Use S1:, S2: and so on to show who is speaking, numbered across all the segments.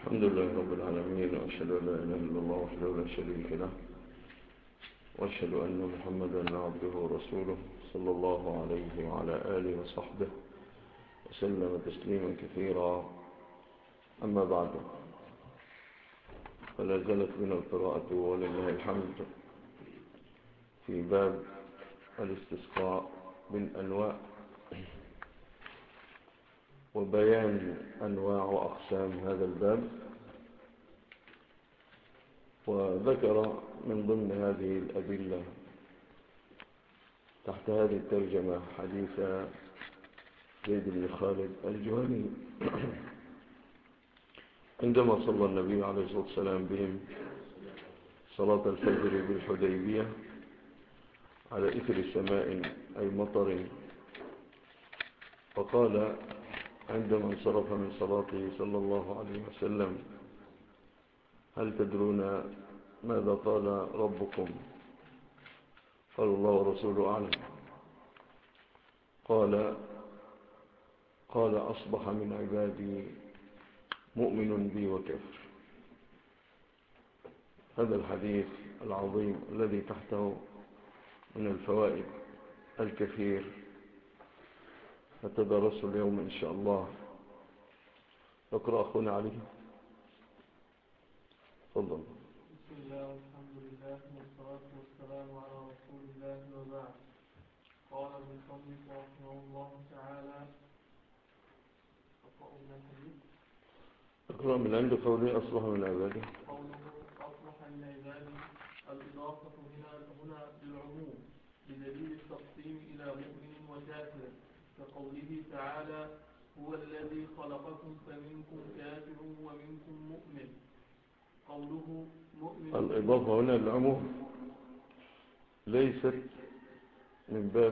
S1: الحمد لله رب العالمين، وأشهد أن لا إله إلا الله وحده لا شريك له، وأشهد أن محمدا عبده ورسوله صلى الله عليه وعلى آله وصحبه وسلم تسليما كثيرا. أما بعد، فلا زالت بنا القراءة ولله الحمد في باب الاستسقاء بالأنواع وبيان أنواع وأقسام هذا الباب. وذكر من ضمن هذه الأدلة تحت هذه الترجمة حديث زيد بن خالد الجهني عندما صلى النبي عليه الصلاة والسلام بهم صلاة الفجر بالحديبية على إثر سماء أي مطر، فقال عندما انصرف من صلاته صلى الله عليه وسلم: هل تدرون ماذا قال ربكم؟ قال: الله ورسوله أعلم. قال: أصبح من عبادي مؤمن بي وكافر. هذا الحديث العظيم الذي تحته من الفوائد الكثير نتدرسه اليوم إن شاء الله. اقرأ أخونا علي، تفضل.
S2: بسم الله والحمد لله والصلاة والسلام على رسول الله وبعد. قال المصنف رحمه الله تعالى:
S1: اقرأ من عند قوله أصبح من عباده.
S2: قوله أصبح من عباده، الإضافة هنا للعموم بدليل التقسيم إلى مؤمن وكافر، كقوله تعالى: هو الذي خلقكم فمنكم كافر ومنكم مؤمن. قوله مؤمن،
S1: الإضافة هنا للعموم ليست من باب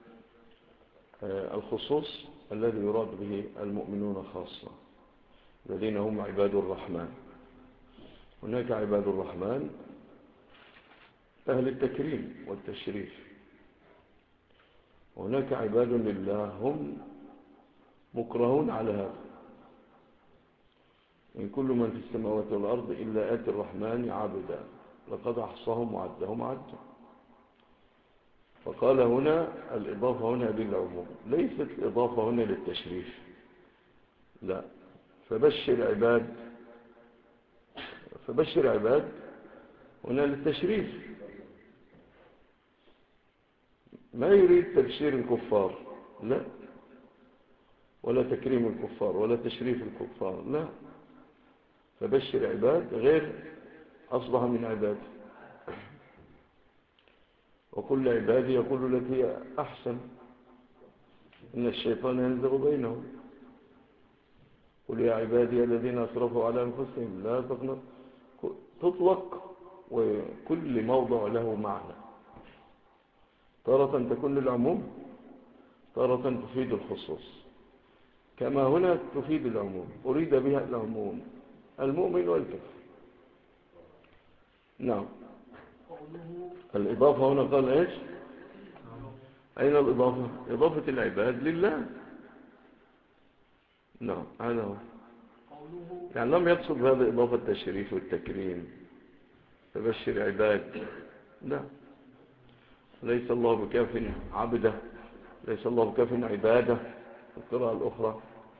S1: الخصوص الذي يراد به المؤمنون خاصة الذين هم عباد الرحمن. هناك عباد الرحمن أهل التكريم والتشريف، وهناك عباد لله هم مكرهون على هذا. إن كل من في السماوات والأرض إلا آتي الرحمن عبدا لقد أحصاهم وعدهم عدا. فقال هنا الإضافة هنا للعموم، ليست الإضافة هنا للتشريف، لا. فبشر عباد هنا للتشريف، ما يريد تبشير الكفار، لا، ولا تكريم الكفار ولا تشريف الكفار، لا. فبشر عباد غير أصبح من عباد. وكل عبادي يقول التي أحسن إن الشيطان ينزغ بينهم. قل يا عبادي الذين أسرفوا على أنفسهم لا تقنطوا. تطلق وكل موضع له معنى، تارة تكون للعموم، تارة تفيد الخصوص، كما هنا تفيد العموم، أريد بها العموم المؤمن والكافر. نعم. الإضافة هنا قال إيش؟ أين الإضافة؟ إضافة العباد لله. نعم، هذا هو. يعني لم يقصد هذا إضافة التشريف والتكريم، تبشر عباد، لا. ليس الله بكاف عبده، ليس الله بكاف عباده، القراءة الأخرى.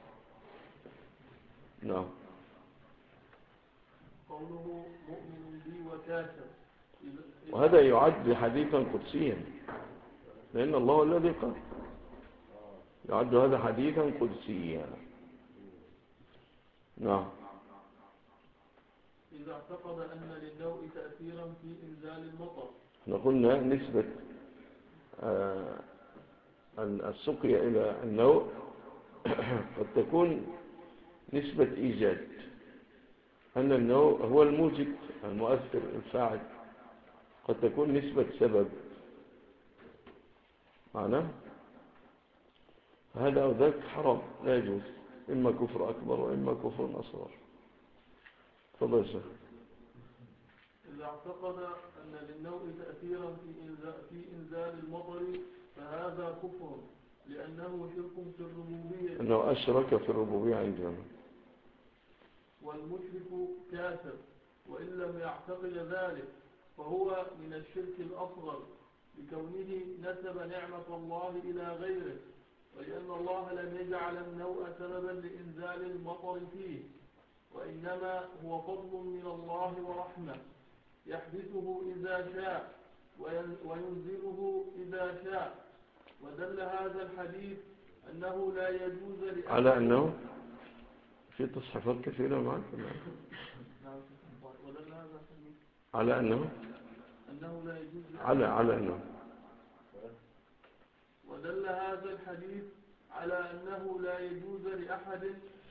S1: نعم.
S2: قوله مؤمن بي وكافر،
S1: وهذا يعد حديثا قدسيا، لأن الله الذي قال، يعد هذا حديثا قدسيا. نعم.
S2: إذا اعتقد أن للنوء تأثيرا في إنزال المطر.
S1: احنا قلنا نسبة السقيا إلى النوء قد تكون نسبة إيجاد، أن النوء هو الموجد المؤثر الفاعل، قد تكون نسبة سبب معناه هذا أو ذاك حرام، لا يجوز، إما كفر أكبر وإما كفر أصغر. تفضل يا شيخ.
S2: إذا اعتقد أن للنوء تأثيرا في إنزال المطر فهذا كفر، لأنه شرك في الربوبية،
S1: أنه أشرك في الربوبية عندنا.
S2: والمشرك كافر، وإن لم يعتقد ذلك فهو من الشرك الأصغر لكونه نسب نعمة الله إلى غيره، ولأن الله لم يجعل النوء سببا لإنزال المطر فيه، وإنما هو فضل من الله ورحمة يحدثه إذا شاء وينزله إذا شاء. ودل هذا الحديث أنه لا يجوز
S1: على أنه في تصحيفات كثيرة معك
S2: ودل هذا الحديث
S1: على أنه
S2: لا يجوز
S1: على أنه
S2: ودل هذا الحديث على أنه لا يجوز لأحد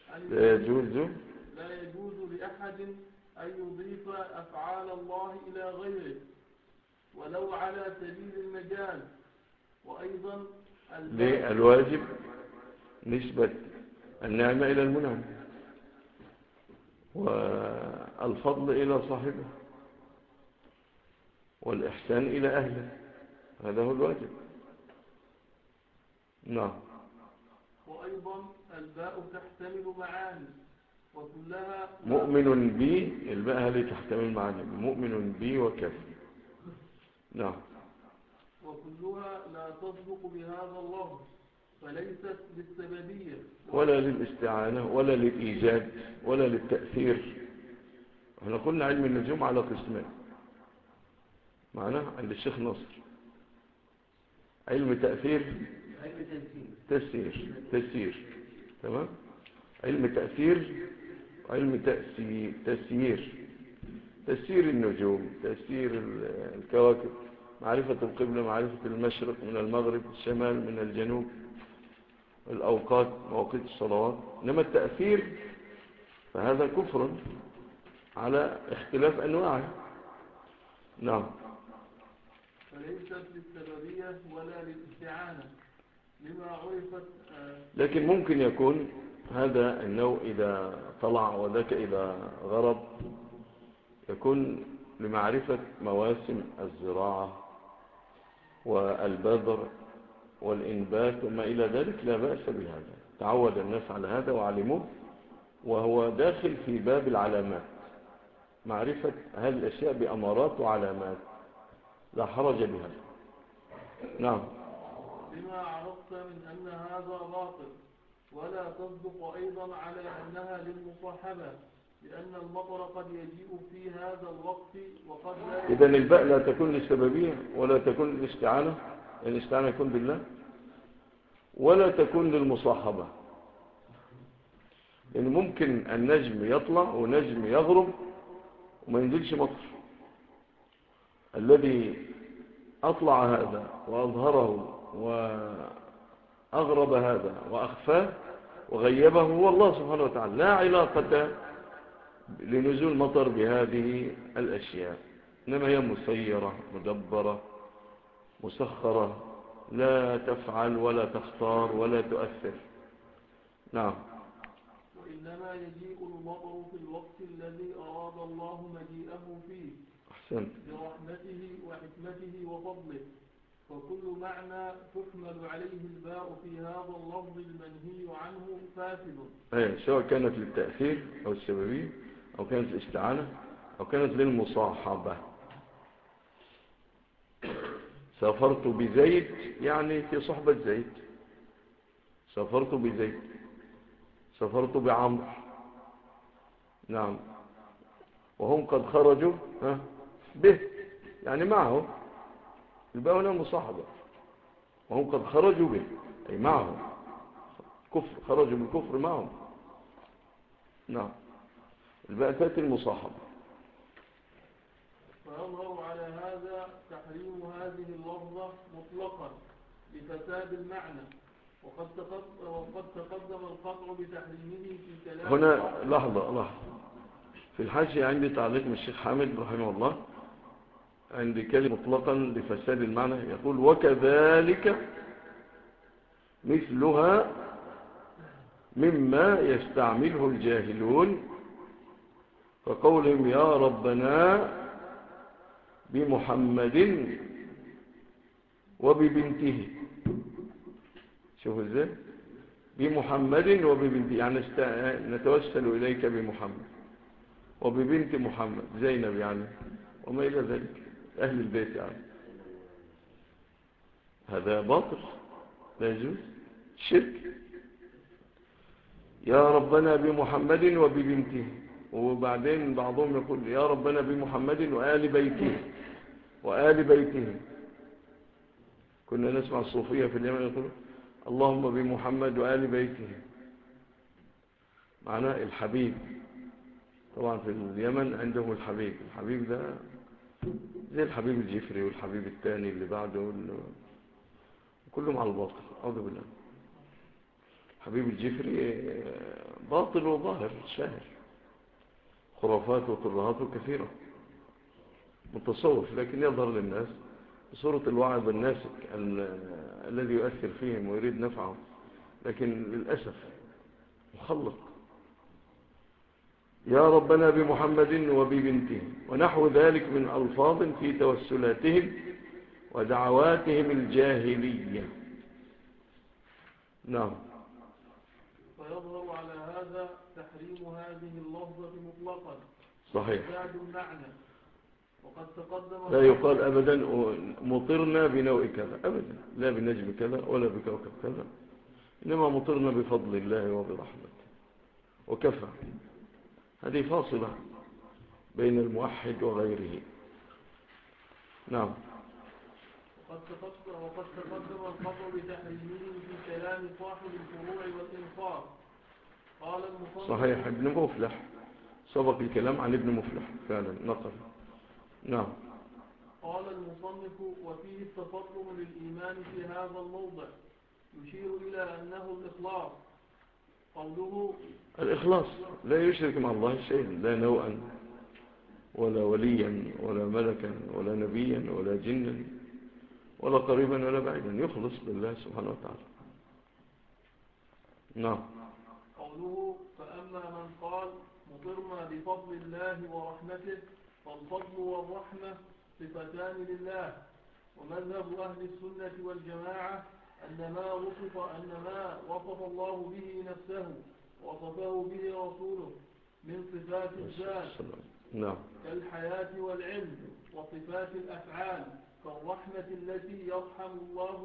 S2: أن يضيف أفعال الله إلى غيره ولو على سبيل المجال. وأيضا
S1: الواجب نسبة النعمة إلى المنعم والفضل إلى صاحبه والإحسان إلى أهله، هذا هو الواجب. نعم.
S2: وأيضا الباء تحتمل معاني وكلها
S1: مؤمن بي، الباء هذه تحتمل معاني مؤمن بي وكافر. نعم.
S2: وكلها لا تصدق بهذا اللفظ، فليست للسببية
S1: ولا للاستعانة ولا للإيجاد ولا للتأثير. احنا قلنا علم النجوم على قسمين معناه عند الشيخ نصر: علم تأثير، تسيير، تمام، علم تأثير وعلم تسيير النجوم، تسيير الكواكب، معرفة القبلة، معرفة المشرق من المغرب، الشمال من الجنوب، الأوقات، مواقيت الصلوات. إنما التأثير فهذا كفر على اختلاف أنواعه. نعم.
S2: فليست للسببية ولا للاستعانة لما عرفت.
S1: لكن ممكن يكون هذا النوع إذا طلع وذاك إذا غرب يكون لمعرفة مواسم الزراعة والبذر والإنبات وما إلى ذلك، لا بأس بهذا، تعود الناس على هذا وعلموه، وهو داخل في باب العلامات، معرفة هذه الأشياء بأمارات وعلامات، لا حرج بها. نعم.
S2: لما عرفت من أن هذا باطل، ولا تصدق أيضا على أنها للمصاحبة، لأن المطر قد يجيء في هذا الوقت وقد لا.
S1: إذن الباء لا تكون للسببية ولا تكون للاستعانة، الاستعانة يكون بالله، ولا تكون للمصاحبة، لأن ممكن النجم يطلع ونجم يغرب وما ينزلش مطر. الذي أطلع هذا وأظهره وأغرب هذا وأخفاه وغيبه هو الله سبحانه وتعالى، لا علاقة لنزول مطر بهذه الأشياء، إنما هي مسيرة مدبرة مسخرة، لا تفعل ولا تختار ولا تؤثر. نعم.
S2: وإنما يجيء المطر في الوقت الذي أراد الله مجيئه فيه،
S1: أحسنت،
S2: برحمته وحكمته وفضله. فكل معنى تحمل عليه الباء في هذا اللفظ المنهي عنه فاسد.
S1: سواء كانت للتأثير أو السببية أو كانت الاستعانة أو كانت للمصاحبة. سافرت بزيد يعني في صحبة زيد، سافرت بزيد، سافرت بعمر. نعم. وهم قد خرجوا به يعني معه، يبقى هنا المصاحبة، وهم قد خرجوا به أي معهم، كفر، خرجوا بالكفر معهم. نعم. الباء تأتي المصاحبة.
S2: فيظهر على هذا تحريم هذه اللفظة مطلقا لفساد المعنى، وقد تقدم القطع بتحريمه في كلام.
S1: هنا لحظة، في الحاشية عندي تعليق من الشيخ حامد رحمه الله عند كلمة مطلقا لفساد المعنى، يقول: وكذلك مثلها مما يستعمله الجاهلون كقولهم يا ربنا بمحمد وببنته. شوفوا ازاي، بمحمد وببنته، يعني نتوسل إليك بمحمد، وببنت محمد زينب يعني وما إلى ذلك أهل البيت يعني. هذا باطل لا يجوز شرك. يا ربنا بمحمد وببنته، وبعدين بعضهم يقول يا ربنا بمحمد وآل بيته وآل بيته. كنا نسمع الصوفية في اليمن يقول اللهم بمحمد وآل بيته، معناه الحبيب. طبعا في اليمن عندهم الحبيب، الحبيب ده زي الحبيب الجفري والحبيب الثاني اللي بعده كلهم على الباطل. أعوذ بالله. حبيب الجفري باطل وظاهر شاهر، خرافات وترهات كثيرة، متصوف لكن يظهر للناس بصورة الوعظ الناسك الذي يؤثر فيهم ويريد نفعهم، لكن للأسف مخلط. يا ربنا بمحمد وببنته ونحو ذلك من ألفاظ في توسلاتهم ودعواتهم الجاهلية. نعم.
S2: فيظهر على هذا تحريم هذه اللفظة مطلقا
S1: صحيح.
S2: زاد المعنى. وقد تقدم
S1: لا يقال أبدا مطرنا بنوع كذا أبدا، لا بنجم كذا ولا بكوكب كذا، إنما مطرنا بفضل الله وبرحمته وكفى. هذه فاصلة بين الموحد وغيره. نعم.
S2: وقد تقدم الخبر بتحريمه في كلام صاحب الفروع والإنصاف. قال المصنف
S1: صحيح. ابن مفلح سبق الكلام عن ابن مفلح فعلا نقل. نعم.
S2: قال المصنف وفيه التفضل للإيمان في هذا الموضع يشير إلى أنه الإخلاص. قوله
S1: الإخلاص لا يشرك مع الله شيئا، لا نوعا ولا وليا ولا ملكا ولا نبيا ولا جنا ولا قريبا ولا بعيدا، يخلص لله سبحانه وتعالى. نعم.
S2: قوله فأما من قال مطرنا بفضل الله ورحمته، فالفضل والرحمة صفتان لله. ومذهب أهل السنة والجماعة أن ما وصف الله به نفسه وصفه به رسوله من صفات الذات
S1: نعم.
S2: كالحياة والعلم، وصفات الأفعال كالرحمة التي يرحم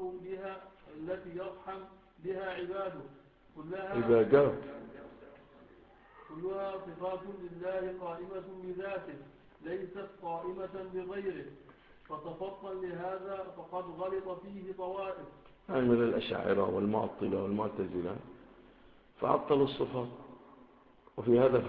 S2: بها عباده كلها صفات لله قائمة بذاته ليست قائمة بغيره. فتفضل لهذا فقد غلط فيه طوائف
S1: من الأشاعرة والمعطلة والمعتزلة فعطلوا الصفات. وفي هذا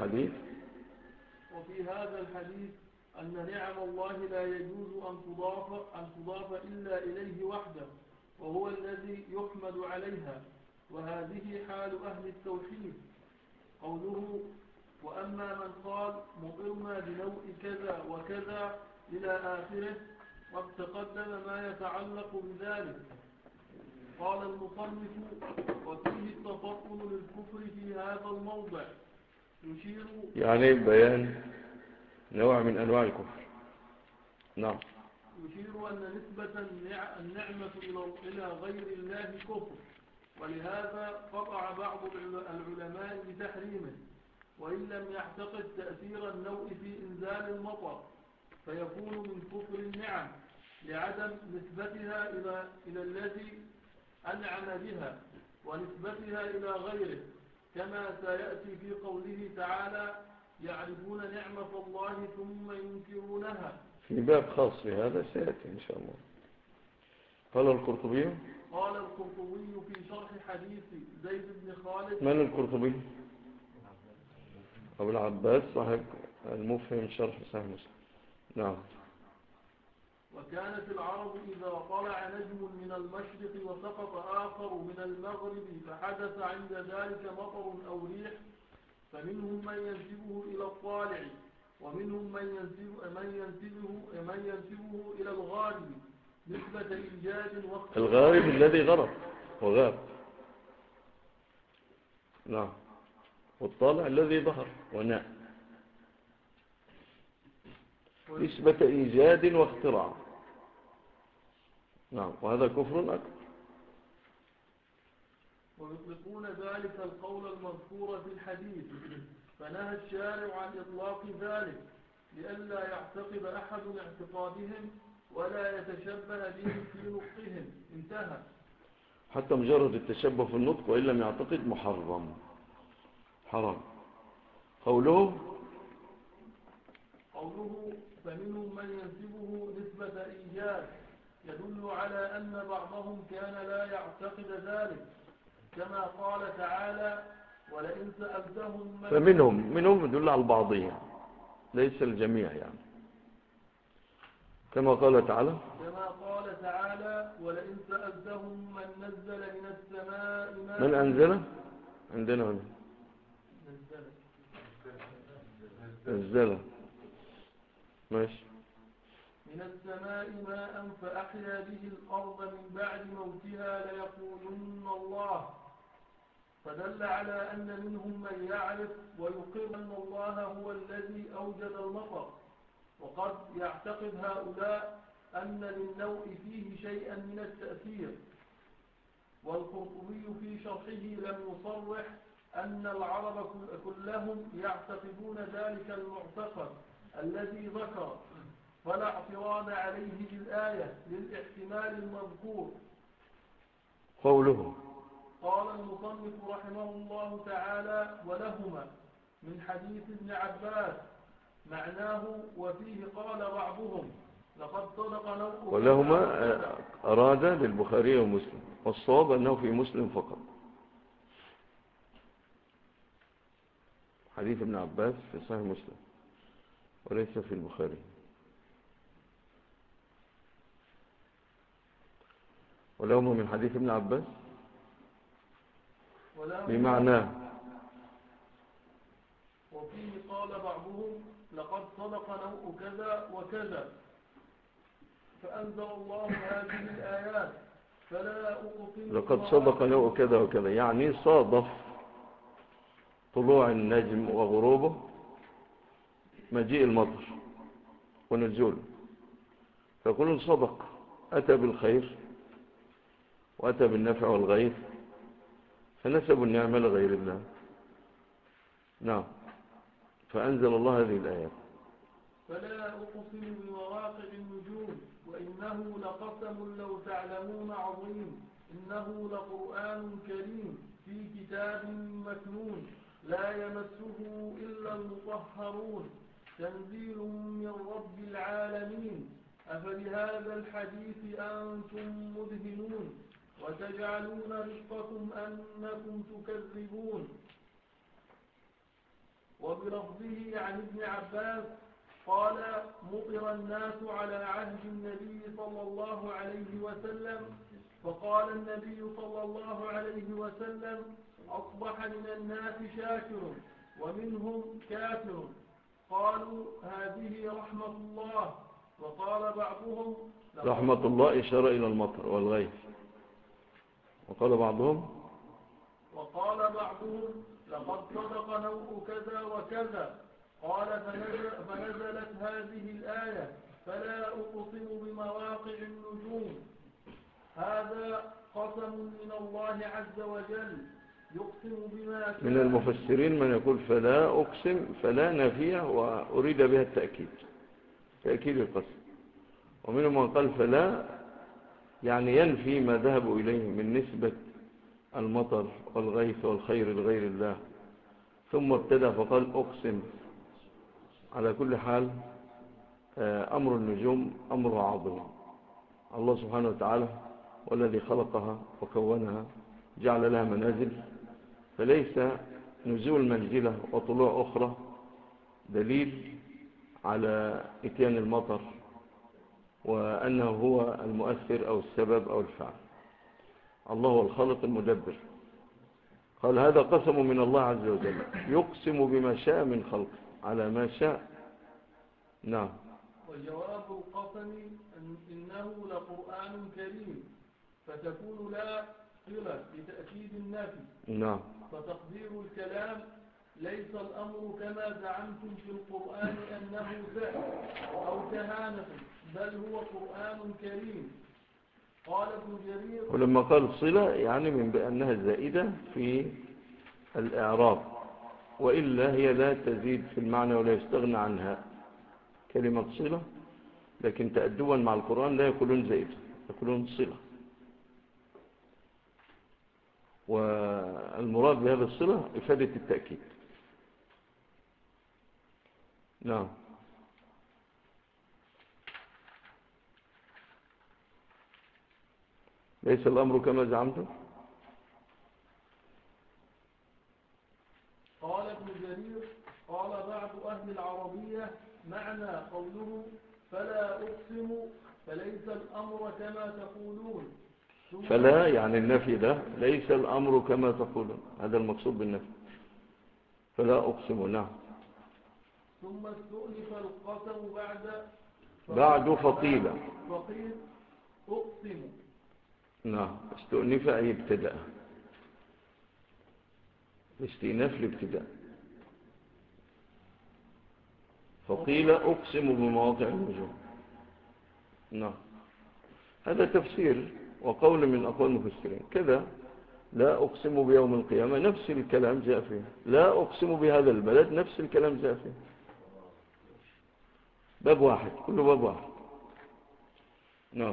S1: الحديث
S2: أن نعم الله لا يجوز أن تضاف إلا إليه وحده، وهو الذي يحمد عليها، وهذه حال أهل التوحيد. قوله وأما من قال مطرنا بنوع كذا وكذا إلى آخره قد تقدم ما يتعلق بذلك. قال المصنف وفيه التفطن للكفر في هذا الموضع يشير
S1: يعني بيان نوع من أنواع الكفر. نعم.
S2: يشير أن نسبة النعمة إلى غير الله كفر، ولهذا قطع بعض العلماء بتحريمه، وإن لم يعتقد تأثير النوع في إنزال المطر فيكون من كفر النعم لعدم نسبتها إلى الذي أنعم بها ونسبتها إلى غيره، كما سيأتي في قوله تعالى يعرفون نعمة الله ثم ينكرونها.
S1: في باب خاص في هذا سيأتي إن شاء الله. قال القرطبي
S2: في شرح حديث زيد بن خالد.
S1: من القرطبي؟ أبو العباس صاحب المفهم شرح صحيح مسلم. نعم.
S2: وكانت العرب إذا طلع نجم من المشرق وسقط آخر من المغرب فحدث عند ذلك مطر أو ريح، فمنهم من ينسبه إلى الطالع، ومنهم من ينسبه إلى الغارب نسبة إيجاد وقت
S1: الغارب الذي غرب وغاب. نعم. والطالع الذي ظهر وناء، نسبة إيجاد واختراع. نعم. وهذا كفر أكبر.
S2: ويطلقون ذلك القول المذكور في الحديث فنهى الشارع عن إطلاق ذلك لئلا يعتقد أحد اعتقادهم ولا يتشبه بهم في نطقهم. انتهى.
S1: حتى مجرد التشبه في النطق وإن لم يعتقد محرم حرام. قوله
S2: فمنهم من ينسبه نسبة إيجاد يدل على أن بعضهم كان لا يعتقد ذلك كما قال تعالى ولئن سألتهم
S1: فمنهم يدل على البعضية ليس الجميع يعني كما قال تعالى ولئن سألتهم من نزل من السماء ماء من أنزل عندنا هنا نزل ماشي
S2: من السماء ماء فأحيا به الأرض من بعد موتها ليقولن الله فدل على أن منهم من يعرف ويقر أن الله هو الذي أوجد المطر وقد يعتقد هؤلاء أن للنوء فيه شيئا من التأثير. والقرطبي في شرحه لم يصرح أن العرب كلهم يعتقدون ذلك المعتقد الذي ذكر فلا اعتراض عليه بالآية للاحتمال المذكور.
S1: قوله
S2: قال المصنف رحمه الله تعالى ولهما من حديث ابن عباس معناه وفيه قال بعضهم لقد صدق نوء
S1: ولهما أراد للبخاري ومسلم والصواب أنه في مسلم فقط. حديث ابن عباس في صحيح مسلم وليس في البخاري. ولهما من حديث ابن عباس بمعناه
S2: وفيه قال بعضهم لقد صدق نوء كذا وكذا فأنزل الله هذه الآيات فلا أقسم
S1: لقد صدق نوء كذا وكذا يعني صادف طلوع النجم وغروبه مجيء المطر ونزوله فكل صدق أتى بالخير وأتى بالنفع والغيث فنسبوا النعمة لغير الله. نعم. فأنزل الله هذه الآيات
S2: فلا أقسم بمواقع النجوم وإنه لقسم لو تعلمون عظيم إنه لقرآن كريم في كتاب مكنون لا يمسه إلا المطهرون تنزيل من رب العالمين أفبهذا الحديث أنتم مدهنون وتجعلون رزقكم أنكم تكذبون. وبلفظه عن ابن عباس قال مطر الناس على عهد النبي صلى الله عليه وسلم فقال النبي صلى الله عليه وسلم أصبح من الناس شاكر ومنهم كافر قالوا هذه رحمة الله. وقال بعضهم
S1: رحمة الله إشارة إلى المطر والغيث. وقال بعضهم
S2: لقد صدق نوء كذا وكذا قال فنزلت هذه الآية فلا أقسم بمواقع النجوم. هذا قسم من الله عز وجل يقسم بما كان.
S1: من المفسرين من يقول فلا أقسم فلا نافية وأريد بها التأكيد تأكيد القسم. ومنهم من قال فلا يعني ينفي ما ذهبوا إليه من نسبة المطر والغيث والخير لغير الله ثم ابتدأ فقال أقسم. على كل حال أمر النجوم أمر عظيم. الله سبحانه وتعالى والذي خلقها وكونها جعل لها منازل فليس نزول منزلة وطلوع أخرى دليل على إتيان المطر وأنه هو المؤثر أو السبب أو الفعل. الله هو الخالق المدبر. قال هذا قسم من الله عز وجل يقسم بما شاء من خلقه على ما شاء. نعم.
S2: وجواب القسم إنه لقرآن كريم فتكون لا صلة لتأكيد النفي.
S1: نعم.
S2: فتقدير الكلام ليس الأمر كما زعمتم في القرآن أنه سحر أو كهانة بل هو قرآن كريم. قال ابن جرير
S1: ولما قال صلة يعني من بأنها زائدة في الإعراب وإلا هي لا تزيد في المعنى ولا يستغنى عنها كلمة صلة، لكن تأدبا مع القرآن لا يقولون زائدة، يقولون صلة. والمراد بهذا الصلة إفادة التأكيد. نعم. ليس الأمر كما زعمتم.
S2: قال ابن جرير قال بعض أهل العربية معنى قوله فلا أقسم فليس الأمر كما تقولون.
S1: فلا يعني النفي ده، ليس الأمر كما تقولون، هذا المقصود بالنفي. فلا أقسم. نعم.
S2: ثم استؤنف القسم
S1: بعد فقيل
S2: أقسم.
S1: نعم. استؤنف أي ابتدأ، استئناف الابتداء. فقيل أقسم بمواقع النجوم. نعم. هذا تفسير وقول من أقوال المفسرين كذا. لا أقسم بيوم القيامة نفس الكلام جاء فيه، لا أقسم بهذا البلد نفس الكلام جاء فيه، باب واحد، كله باب واحد. نعم.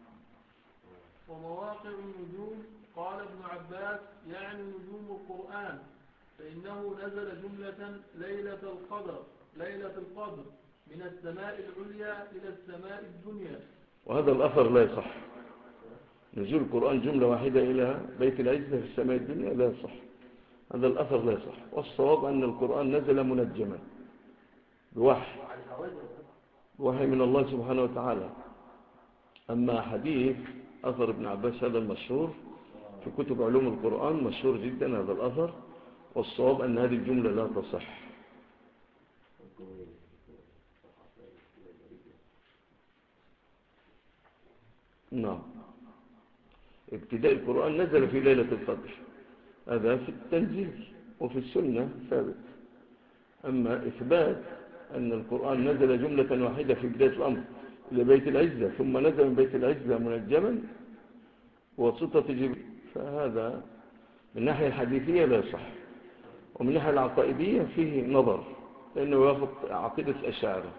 S2: ومواقع النجوم قال ابن عباس يعني نجوم القرآن، فإنه نزل جملة ليلة القدر من السماء العليا إلى السماء الدنيا.
S1: وهذا الأثر لا يصح. نزول القرآن جملة واحدة إلى بيت العزة في السماء الدنيا لا يصح، هذا الأثر لا يصح. والصواب أن القرآن نزل منجما بوحي من الله سبحانه وتعالى. أما حديث أثر ابن عباس هذا المشهور في كتب علوم القرآن، مشهور جدا هذا الأثر، والصواب أن هذه الجملة لا تصح. نعم. ابتداء القرآن نزل في ليلة القدر، هذا في التنزيل وفي السنة ثابت. أما إثبات أن القرآن نزل جملة واحدة في بداية الأمر إلى بيت العزة ثم نزل من بيت العزة منجما وسطة جبريل، فهذا من ناحية الحديثية لا يصح، ومن ناحية العقائدية فيه نظر، لأنه يوافق عقيدة الأشاعرة.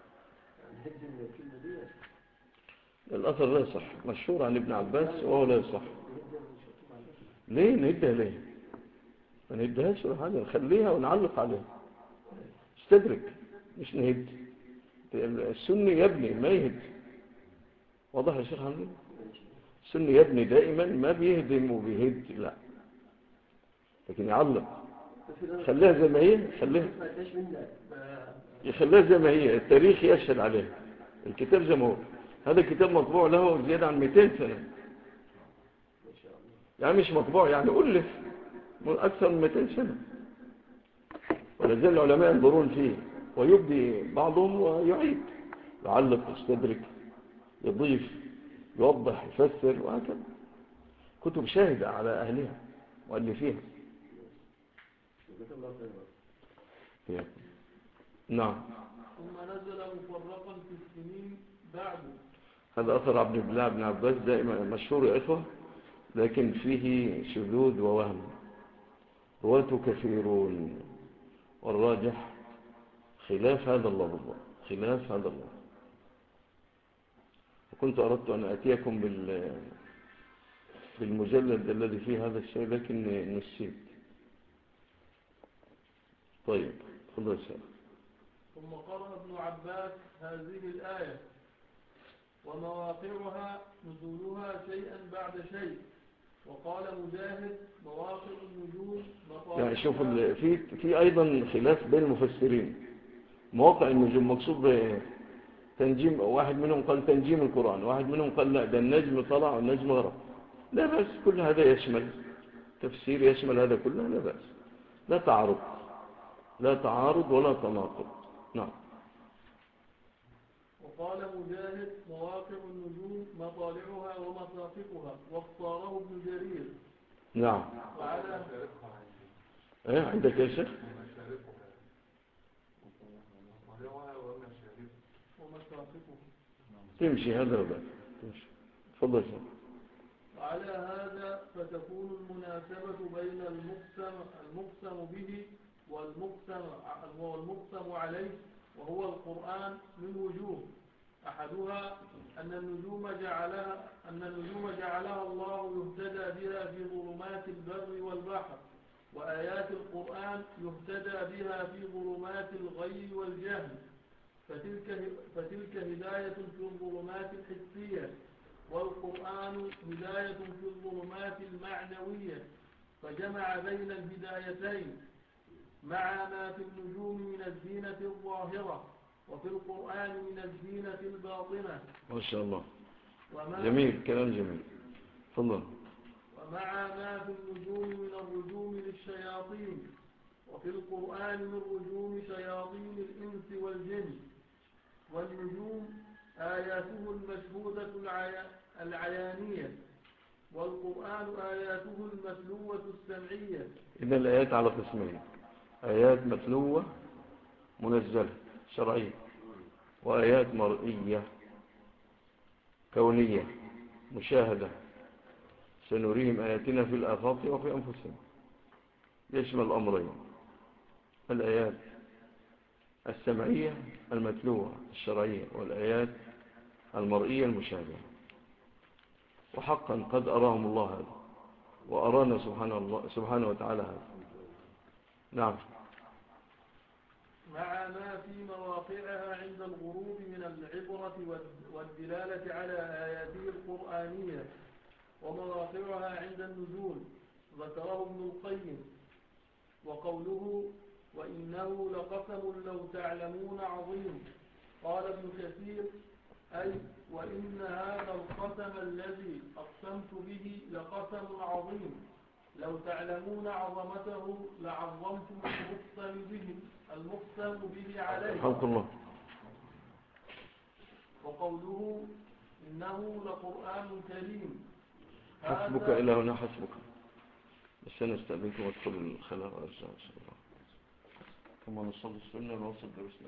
S1: الأثر لا يصح، مشهور عن ابن عباس وهو لا يصح. ليه نهدها؟ ليه ما نهدهاش ولا حاجة، نخليها ونعلق عليها، استدرك مش نهد. السني يبني ما يهد، واضح يا شيخ حمد؟ السني يبني دائما، ما بيهدم وبيهد، لا، لكن يعلق. خليها زي ما هي، يخليها زي ما هي، التاريخ يشهد عليها، الكتاب زي ما هو. هذا الكتاب مطبوع له زيادة عن 200 سنة، يعني مش مطبوع، يعني ألف أكثر من 200 سنة، ولازال العلماء ينظرون فيه، ويبدي بعضهم ويعيد، يعلق، يستدرك، يضيف، يوضح، يفسر، وهكذا. كتب شاهدة على أهلها مؤلفيها. نعم.
S2: ثم نزل مفرقا في السنين بعد.
S1: هذا أثر عبد الله بن عباس دائما مشهور يا إخوة، لكن فيه شذوذ ووهم، رواته كثيرون، والراجح خلاف هذا اللفظ، خلاف هذا اللفظ. وكنت أردت أن أتيكم بالمجلد الذي فيه هذا الشيء، لكن نسيت. طيب خذوا الشيء.
S2: ثم قرأ ابن عباس هذه الآية ومواقعها نزولها شيئا بعد شيء. وقال مجاهد مواقع النجوم
S1: يعني شوف في أيضا خلاف بين المفسرين. مواقع النجوم مقصود تنجيم، واحد منهم قال تنجيم القرآن، واحد منهم قال لا، ده النجم طلع والنجم غرب. لا بأس، كل هذا يشمل تفسير، يشمل هذا كله، لا بأس، لا تعارض، لا تعارض ولا تناقض. نعم.
S2: وقال مجاهد مواقع النجوم مطالعها ومساقطها، واختاره ابن جرير.
S1: نعم.
S2: وعلى
S1: ايه عندك يا شيخ؟ تمشي هذا ولا تمشي؟ تفضل شيخ.
S2: وعلى هذا فتكون المناسبة بين المقسم به والمقسم عليه وهو القرآن من وجوه. أحدها أن النجوم جعلها الله يهتدى بها في ظلمات البر والبحر، وآيات القرآن يهتدى بها في ظلمات الغي والجهل، فتلك هداية في الظلمات الحسية، والقرآن هداية في الظلمات المعنوية، فجمع بين الهدايتين مع ما في النجوم من الزينة الظاهرة وفي القرآن من الزينة الباطنة.
S1: ما شاء الله، جميل، كلام جميل. تفضل.
S2: ومع ما في النجوم من الرجوم للشياطين، وفي القرآن من رجوم شياطين الإنس والجن. والنجوم آياته المشهودة العيانية، والقرآن آياته المتلوة السمعية.
S1: إذن الآيات على قسمين: آيات متلوة منزلة شرعية، وآيات مرئية كونية مشاهدة، سنريهم آياتنا في الآفاق وفي أنفسهم. يشمل الأمرين: الآيات السمعية المتلوة الشرعية، والآيات المرئية المشاهدة. وحقا قد أراهم الله هذا، وأرانا سبحانه وتعالى هذا. نعم.
S2: مع ما في مواقعها عند الغروب من العبرة والدلالة على آياته القرآنية، ومواقعها عند النزول، ذكره ابن القيم. وقوله وإنه لقسم لو تعلمون عظيم، قال ابن كثير أي وإن هذا القسم الذي أقسمت به لقسم عظيم، لو تعلمون عظمته لعظمتم المقسم به عليه.
S1: حمد الله.
S2: وقوله إنه لقرآن كريم،
S1: حسبك إلى هنا حسبك. بس أنا استأذنكم أدخل الخلاء وأرجع إن شاء الله. ثم نصلي السنة ونوصل درسنا.